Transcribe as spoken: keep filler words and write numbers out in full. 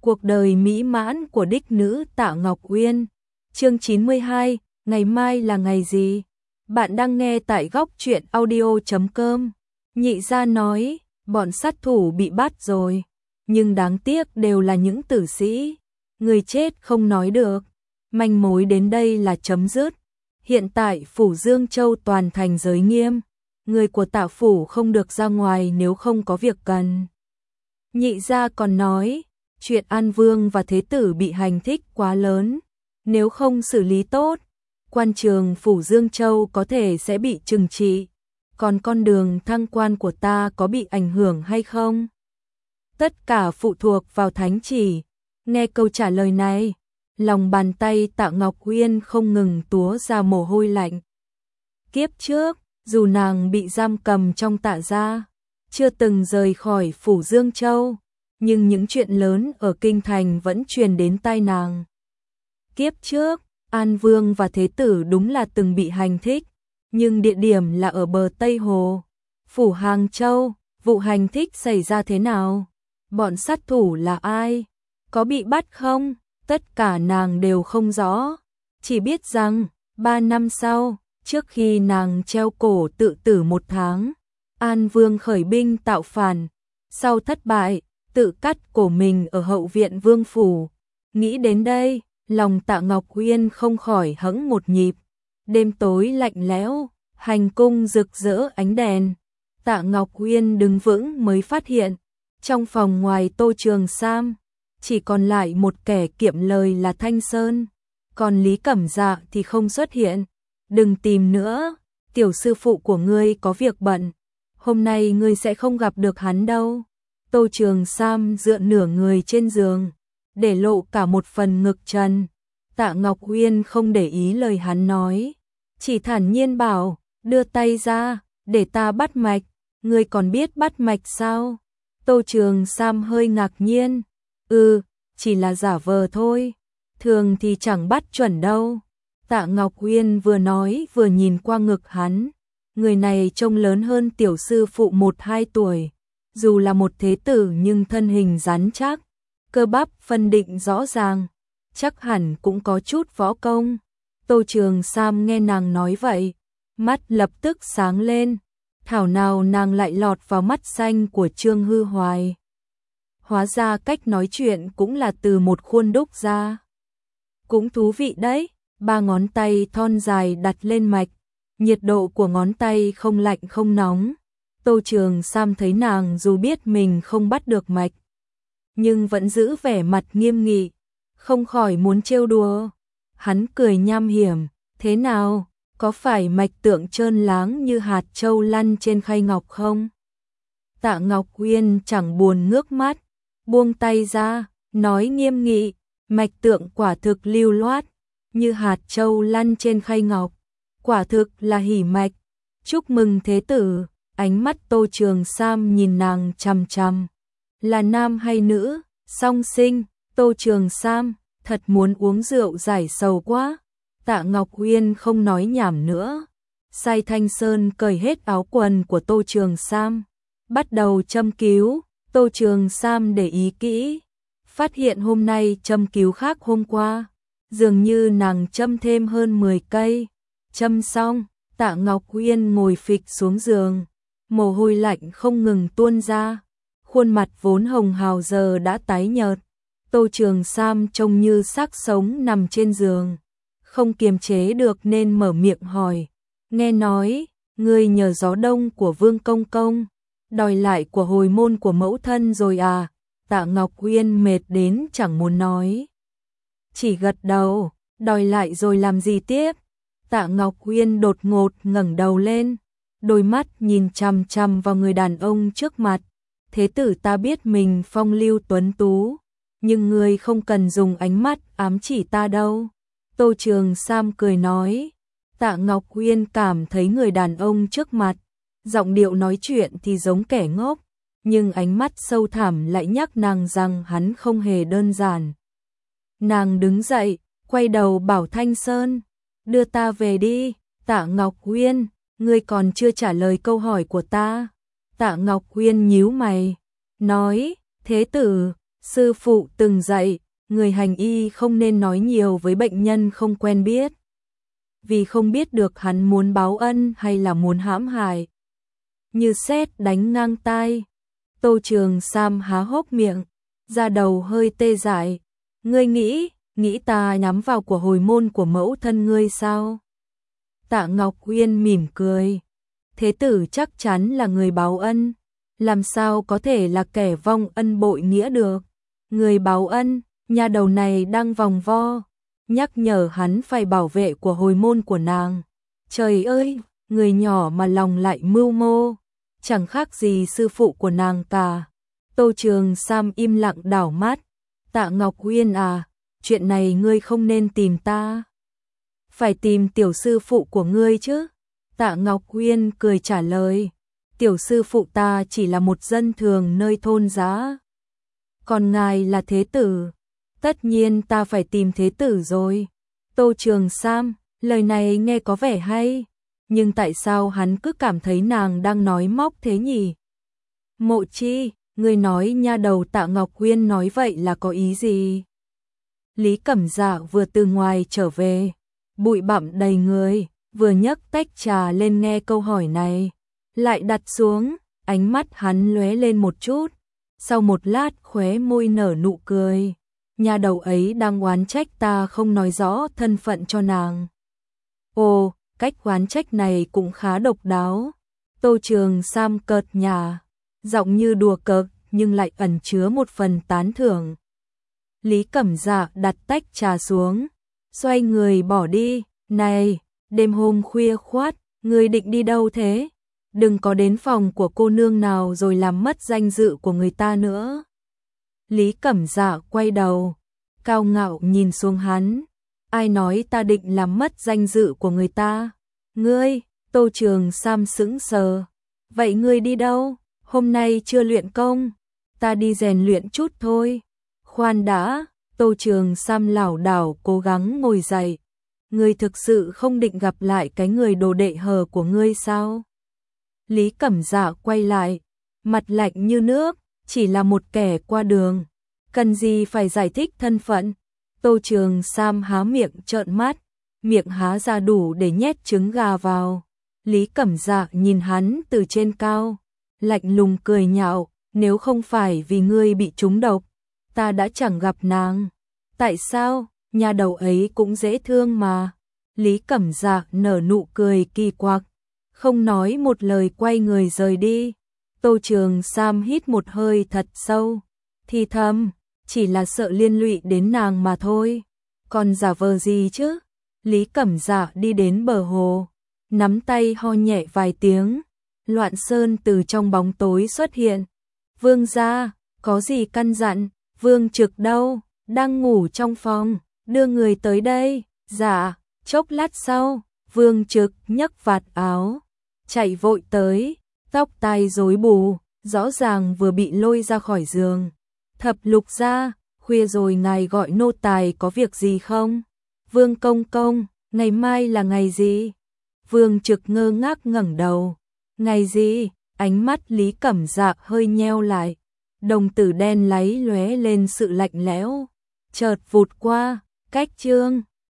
Cuộc đời mỹ mãn của đích nữ Tạ Ngọc Uyên. Chương chín mươi hai, ngày mai là ngày gì? Bạn đang nghe tại góc truyện audio chấm com. Nhị gia nói, bọn sát thủ bị bắt rồi, nhưng đáng tiếc đều là những tử sĩ, người chết không nói được. Manh mối đến đây là chấm dứt. Hiện tại phủ Dương Châu toàn thành giới nghiêm, người của Tạ phủ không được ra ngoài nếu không có việc cần. Nhị gia còn nói, chuyện An Vương và Thế tử bị hành thích quá lớn, nếu không xử lý tốt, quan trường phủ Dương Châu có thể sẽ bị trừng trị, còn con đường thăng quan của ta có bị ảnh hưởng hay không? Tất cả phụ thuộc vào thánh chỉ. Nghe câu trả lời này, lòng bàn tay Tạ Ngọc Uyên không ngừng túa ra mồ hôi lạnh. Kiếp trước, dù nàng bị giam cầm trong Tạ gia, chưa từng rời khỏi phủ Dương Châu, nhưng những chuyện lớn ở kinh thành vẫn truyền đến tai nàng. Kiếp trước, An Vương và Thế tử đúng là từng bị hành thích, nhưng địa điểm là ở bờ Tây Hồ, phủ Hàng Châu. Vụ hành thích xảy ra thế nào? Bọn sát thủ là ai? Có bị bắt không? Tất cả nàng đều không rõ, chỉ biết rằng ba năm sau, trước khi nàng treo cổ tự tử một tháng, An Vương khởi binh tạo phản, sau thất bại, tự cắt cổ mình ở hậu viện Vương phủ. Nghĩ đến đây, lòng Tạ Ngọc Uyên không khỏi hững một nhịp. Đêm tối lạnh lẽo, hành cung rực rỡ ánh đèn. Tạ Ngọc Uyên đứng vững mới phát hiện, trong phòng ngoài Tô Trường Sam, chỉ còn lại một kẻ kiệm lời là Thanh Sơn, còn Lý Cẩm Dạ thì không xuất hiện. Đừng tìm nữa, tiểu sư phụ của ngươi có việc bận, hôm nay ngươi sẽ không gặp được hắn đâu. Tô Trường Sam dựa nửa người trên giường, để lộ cả một phần ngực trần. Tạ Ngọc Uyên không để ý lời hắn nói, chỉ thản nhiên bảo, đưa tay ra, để ta bắt mạch. Ngươi còn biết bắt mạch sao? Tô Trường Sam hơi ngạc nhiên. Ừ, chỉ là giả vờ thôi, thường thì chẳng bắt chuẩn đâu. Tạ Ngọc Uyên vừa nói vừa nhìn qua ngực hắn. Người này trông lớn hơn tiểu sư phụ một hai tuổi, dù là một thế tử nhưng thân hình rắn chắc, cơ bắp phân định rõ ràng, chắc hẳn cũng có chút võ công. Tô Trường Sam nghe nàng nói vậy, mắt lập tức sáng lên, thảo nào nàng lại lọt vào mắt xanh của Trương Hư Hoài. Hóa ra cách nói chuyện cũng là từ một khuôn đúc ra. Cũng thú vị đấy, ba ngón tay thon dài đặt lên mạch, nhiệt độ của ngón tay không lạnh không nóng. Tô Trường Sam thấy nàng dù biết mình không bắt được mạch, nhưng vẫn giữ vẻ mặt nghiêm nghị, không khỏi muốn trêu đùa. Hắn cười nham hiểm, thế nào, có phải mạch tượng trơn láng như hạt châu lăn trên khay ngọc không? Tạ Ngọc Uyên chẳng buồn ngước mắt, buông tay ra, nói nghiêm nghị, mạch tượng quả thực lưu loát, như hạt châu lăn trên khay ngọc, quả thực là hỉ mạch. Chúc mừng thế tử. Ánh mắt Tô Trường Sam nhìn nàng chằm chằm. Là nam hay nữ? Song sinh. Tô Trường Sam, thật muốn uống rượu giải sầu quá. Tạ Ngọc Uyên không nói nhảm nữa, sai Thanh Sơn cởi hết áo quần của Tô Trường Sam, bắt đầu châm cứu. Tô Trường Sam để ý kỹ, phát hiện hôm nay châm cứu khác hôm qua, dường như nàng châm thêm hơn mười cây. Châm xong, Tạ Ngọc Uyên ngồi phịch xuống giường, mồ hôi lạnh không ngừng tuôn ra, khuôn mặt vốn hồng hào giờ đã tái nhợt. Tô Trường Sam trông như xác sống nằm trên giường, không kiềm chế được nên mở miệng hỏi, nghe nói, ngươi nhờ gió đông của Vương Công Công, đòi lại của hồi môn của mẫu thân rồi à? Tạ Ngọc Uyên mệt đến chẳng muốn nói, chỉ gật đầu, đòi lại rồi làm gì tiếp? Tạ Ngọc Uyên đột ngột ngẩng đầu lên, đôi mắt nhìn chằm chằm vào người đàn ông trước mặt. Thế tử ta biết mình phong lưu tuấn tú, nhưng ngươi không cần dùng ánh mắt ám chỉ ta đâu. Tô Trường Sam cười nói. Tạ Ngọc Uyên cảm thấy người đàn ông trước mặt, giọng điệu nói chuyện thì giống kẻ ngốc, nhưng ánh mắt sâu thẳm lại nhắc nàng rằng hắn không hề đơn giản. Nàng đứng dậy, quay đầu bảo Thanh Sơn, đưa ta về đi. Tạ Ngọc Uyên, ngươi còn chưa trả lời câu hỏi của ta. Tạ Ngọc Uyên nhíu mày, nói, thế tử, Sư phụ từng dạy, người hành y không nên nói nhiều với bệnh nhân không quen biết. Vì không biết được hắn muốn báo ân hay là muốn hãm hại. Như sét đánh ngang tai. Tô Trường Sam há hốc miệng, da đầu hơi tê dại. Ngươi nghĩ, nghĩ ta nhắm vào của hồi môn của mẫu thân ngươi sao? Tạ Ngọc Uyên mỉm cười. Thế tử chắc chắn là người báo ân, làm sao có thể là kẻ vong ân bội nghĩa được. Người báo ân, nhà đầu này đang vòng vo, nhắc nhở hắn phải bảo vệ của hồi môn của nàng. Trời ơi, người nhỏ mà lòng lại mưu mô, chẳng khác gì sư phụ của nàng cả. Tô Trường Sam im lặng đảo mắt. Tạ Ngọc Uyên à, chuyện này ngươi không nên tìm ta. Phải tìm tiểu sư phụ của ngươi chứ. Tạ Ngọc Uyên cười trả lời. Tiểu sư phụ ta chỉ là một dân thường nơi thôn giá. Còn ngài là thế tử. Tất nhiên ta phải tìm thế tử rồi. Tô Trường Sam, lời này nghe có vẻ hay. Nhưng tại sao hắn cứ cảm thấy nàng đang nói móc thế nhỉ? Mộ Chi, ngươi nói nha đầu Tạ Ngọc Uyên nói vậy là có ý gì? Lý Cẩm Dạ vừa từ ngoài trở về, bụi bặm đầy người, vừa nhấc tách trà lên nghe câu hỏi này, lại đặt xuống, ánh mắt hắn lóe lên một chút, sau một lát khóe môi nở nụ cười. Nhà đầu ấy đang oán trách ta không nói rõ thân phận cho nàng. Ồ, cách oán trách này cũng khá độc đáo. Tô Trường Sam cợt nhả, giọng như đùa cợt nhưng lại ẩn chứa một phần tán thưởng. Lý Cẩm Dạ đặt tách trà xuống, xoay người bỏ đi. Này, đêm hôm khuya khoát, ngươi định đi đâu thế? Đừng có đến phòng của cô nương nào rồi làm mất danh dự của người ta nữa. Lý Cẩm Dạ quay đầu, cao ngạo nhìn xuống hắn. Ai nói ta định làm mất danh dự của người ta? Ngươi. Tô Trường Sam sững sờ. Vậy ngươi đi đâu? Hôm nay chưa luyện công. Ta đi rèn luyện chút thôi. Khoan đã. Tô Trường Sam lảo đảo cố gắng ngồi dậy. Ngươi thực sự không định gặp lại cái người đồ đệ hờ của ngươi sao? Lý Cẩm Dạ quay lại, mặt lạnh như nước, chỉ là một kẻ qua đường, cần gì phải giải thích thân phận. Tô Trường Sam há miệng trợn mắt, miệng há ra đủ để nhét trứng gà vào. Lý Cẩm Dạ nhìn hắn từ trên cao, lạnh lùng cười nhạo, nếu không phải vì ngươi bị trúng độc, ta đã chẳng gặp nàng. Tại sao? Nhà đầu ấy cũng dễ thương mà. Lý Cẩm Dạ nở nụ cười kỳ quặc, không nói một lời quay người rời đi. Tô Trường Sam hít một hơi thật sâu, thì thầm, chỉ là sợ liên lụy đến nàng mà thôi. Còn giả vờ gì chứ? Lý Cẩm Dạ đi đến bờ hồ, nắm tay ho nhẹ vài tiếng. Loạn Sơn từ trong bóng tối xuất hiện. Vương gia, có gì căn dặn? Vương Trực đâu? Đang ngủ trong phòng, đưa người tới đây. Dạ. Chốc lát sau, Vương Trực nhấc vạt áo, chạy vội tới, tóc tai rối bù, rõ ràng vừa bị lôi ra khỏi giường. Thập Lục gia, khuya rồi ngài gọi nô tài có việc gì không? Vương công công, ngày mai là ngày gì? Vương Trực ngơ ngác ngẩng đầu. Ngày gì? Ánh mắt Lý Cẩm Dạ hơi nheo lại, đồng tử đen láy lóe lên sự lạnh lẽo. Chợt vụt qua, cách chương